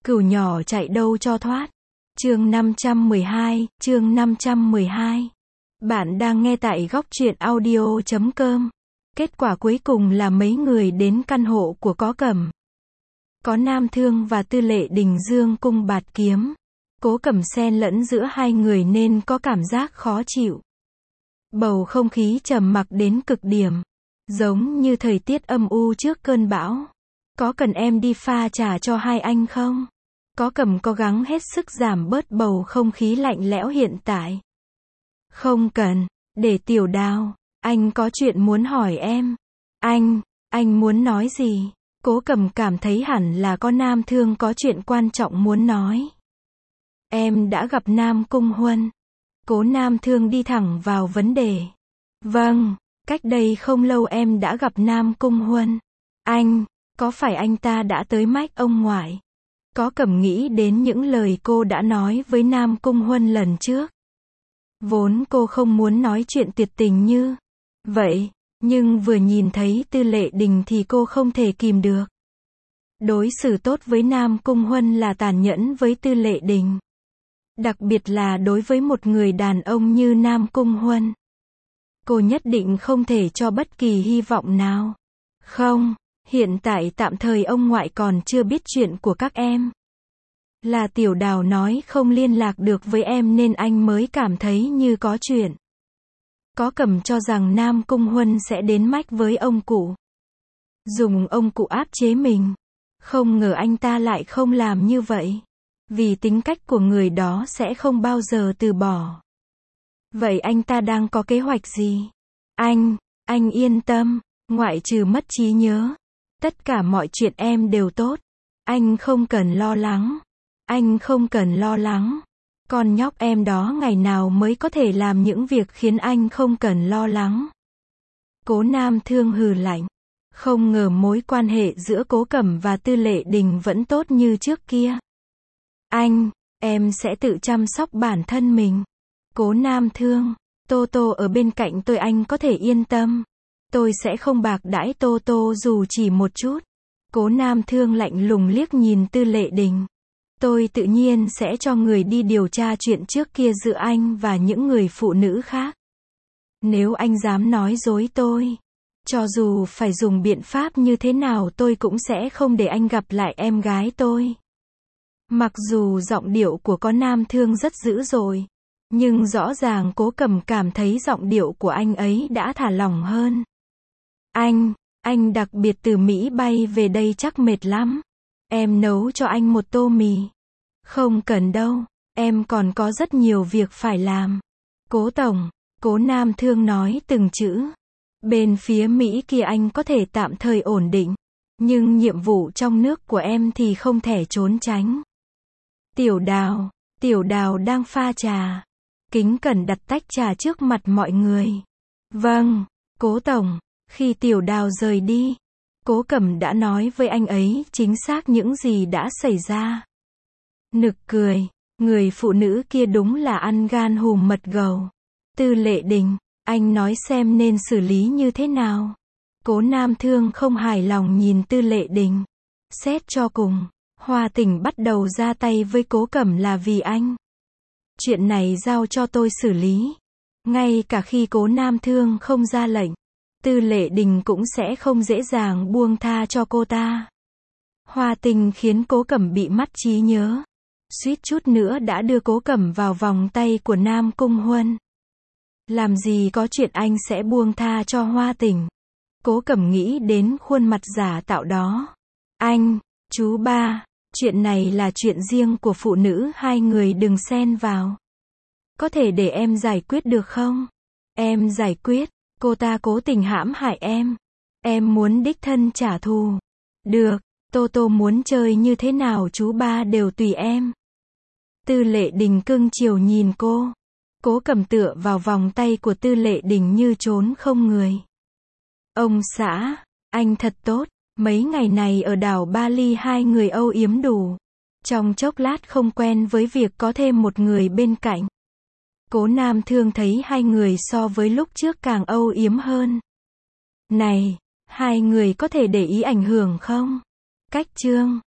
Cừu nhỏ chạy đâu cho thoát. Chương 512. Bạn đang nghe tại góc truyện audio.com. Kết quả cuối cùng là mấy người đến căn hộ của Có Cẩm. Có Nam Thương và Tư Lệ Đình dương cung bạt kiếm. Cố Cẩm xen lẫn giữa hai người nên có cảm giác khó chịu. Bầu không khí trầm mặc đến cực điểm, giống như thời tiết âm u trước cơn bão. Có cần em đi pha trà cho hai anh không? Có Cẩm cố gắng hết sức giảm bớt bầu không khí lạnh lẽo hiện tại. Không cần, để Tiểu Đào, anh có chuyện muốn hỏi em. Anh muốn nói gì? Cố Cẩm cảm thấy hẳn là có Nam Thương có chuyện quan trọng muốn nói. Em đã gặp Nam Cung Huân. Cố Nam Thương đi thẳng vào vấn đề. Vâng, cách đây không lâu em đã gặp Nam Cung Huân. Có phải anh ta đã tới mách ông ngoại? Có Cẩm nghĩ đến những lời cô đã nói với Nam Cung Huân lần trước. Vốn cô không muốn nói chuyện tuyệt tình như vậy, nhưng vừa nhìn thấy Tư Lệ Đình thì cô không thể kìm được. Đối xử tốt với Nam Cung Huân là tàn nhẫn với Tư Lệ Đình. Đặc biệt là đối với một người đàn ông như Nam Cung Huân. Cô nhất định không thể cho bất kỳ hy vọng nào. Không, hiện tại tạm thời ông ngoại còn chưa biết chuyện của các em. Là Tiểu Đào nói không liên lạc được với em nên anh mới cảm thấy như có chuyện. Có Cẩm cho rằng Nam Cung Huân sẽ đến mách với ông cụ. Dùng ông cụ áp chế mình. Không ngờ anh ta lại không làm như vậy. Vì tính cách của người đó sẽ không bao giờ từ bỏ. Vậy anh ta đang có kế hoạch gì? Anh yên tâm, ngoại trừ mất trí nhớ. Tất cả mọi chuyện em đều tốt. Anh không cần lo lắng. Con nhóc em đó ngày nào mới có thể làm những việc khiến anh không cần lo lắng. Cố Nam Thương hừ lạnh. Không ngờ mối quan hệ giữa Cố Cẩm và Tư Lệ Đình vẫn tốt như trước kia. Em sẽ tự chăm sóc bản thân mình. Cố Nam Thương, Tô Tô ở bên cạnh tôi anh có thể yên tâm. Tôi sẽ không bạc đãi Tô Tô dù chỉ một chút. Cố Nam Thương lạnh lùng liếc nhìn Tư Lệ Đình. Tôi tự nhiên sẽ cho người đi điều tra chuyện trước kia giữa anh và những người phụ nữ khác. Nếu anh dám nói dối tôi, cho dù phải dùng biện pháp như thế nào tôi cũng sẽ không để anh gặp lại em gái tôi. Mặc dù giọng điệu của Có Nam Thương rất dữ dội, nhưng rõ ràng Cố Cẩm cảm thấy giọng điệu của anh ấy đã thả lỏng hơn. Anh đặc biệt từ Mỹ bay về đây chắc mệt lắm. Em nấu cho anh một tô mì. Không cần đâu, em còn có rất nhiều việc phải làm. Cố Tổng, Cố Nam Thương nói từng chữ. Bên phía Mỹ kia anh có thể tạm thời ổn định, nhưng nhiệm vụ trong nước của em thì không thể trốn tránh. Tiểu Đào đang pha trà. Kính cẩn đặt tách trà trước mặt mọi người. Vâng, Cố Tổng. Khi Tiểu Đào rời đi, Cố Cẩm đã nói với anh ấy chính xác những gì đã xảy ra. Nực cười, người phụ nữ kia đúng là ăn gan hùm mật gầu. Tư Lệ Đình, anh nói xem nên xử lý như thế nào. Cố Nam Thương không hài lòng nhìn Tư Lệ Đình. Xét cho cùng, Hoa Tỉnh bắt đầu ra tay với Cố Cẩm là vì anh. Chuyện này giao cho tôi xử lý. Ngay cả khi Cố Nam Thương không ra lệnh, Tư Lệ Đình cũng sẽ không dễ dàng buông tha cho cô ta. Hoa Tình khiến Cố Cẩm bị mất trí nhớ. Suýt chút nữa đã đưa Cố Cẩm vào vòng tay của Nam Cung Huân. Làm gì có chuyện anh sẽ buông tha cho Hoa Tình. Cố Cẩm nghĩ đến khuôn mặt giả tạo đó. Chú ba, chuyện này là chuyện riêng của phụ nữ, hai người đừng xen vào. Có thể để em giải quyết được không? Em giải quyết. Cô ta cố tình hãm hại em. Em muốn đích thân trả thù. Được, Tô Tô muốn chơi như thế nào chú ba đều tùy em. Tư Lệ Đình cưng chiều nhìn cô. Cố Cẩm tựa vào vòng tay của Tư Lệ Đình như trốn không người. Ông xã, anh thật tốt. Mấy ngày này ở đảo Bali hai người âu yếm đủ. Trong chốc lát không quen với việc có thêm một người bên cạnh. Cố Nam Thương thấy hai người so với lúc trước càng âu yếm hơn. Này, hai người có thể để ý ảnh hưởng không? Cách chương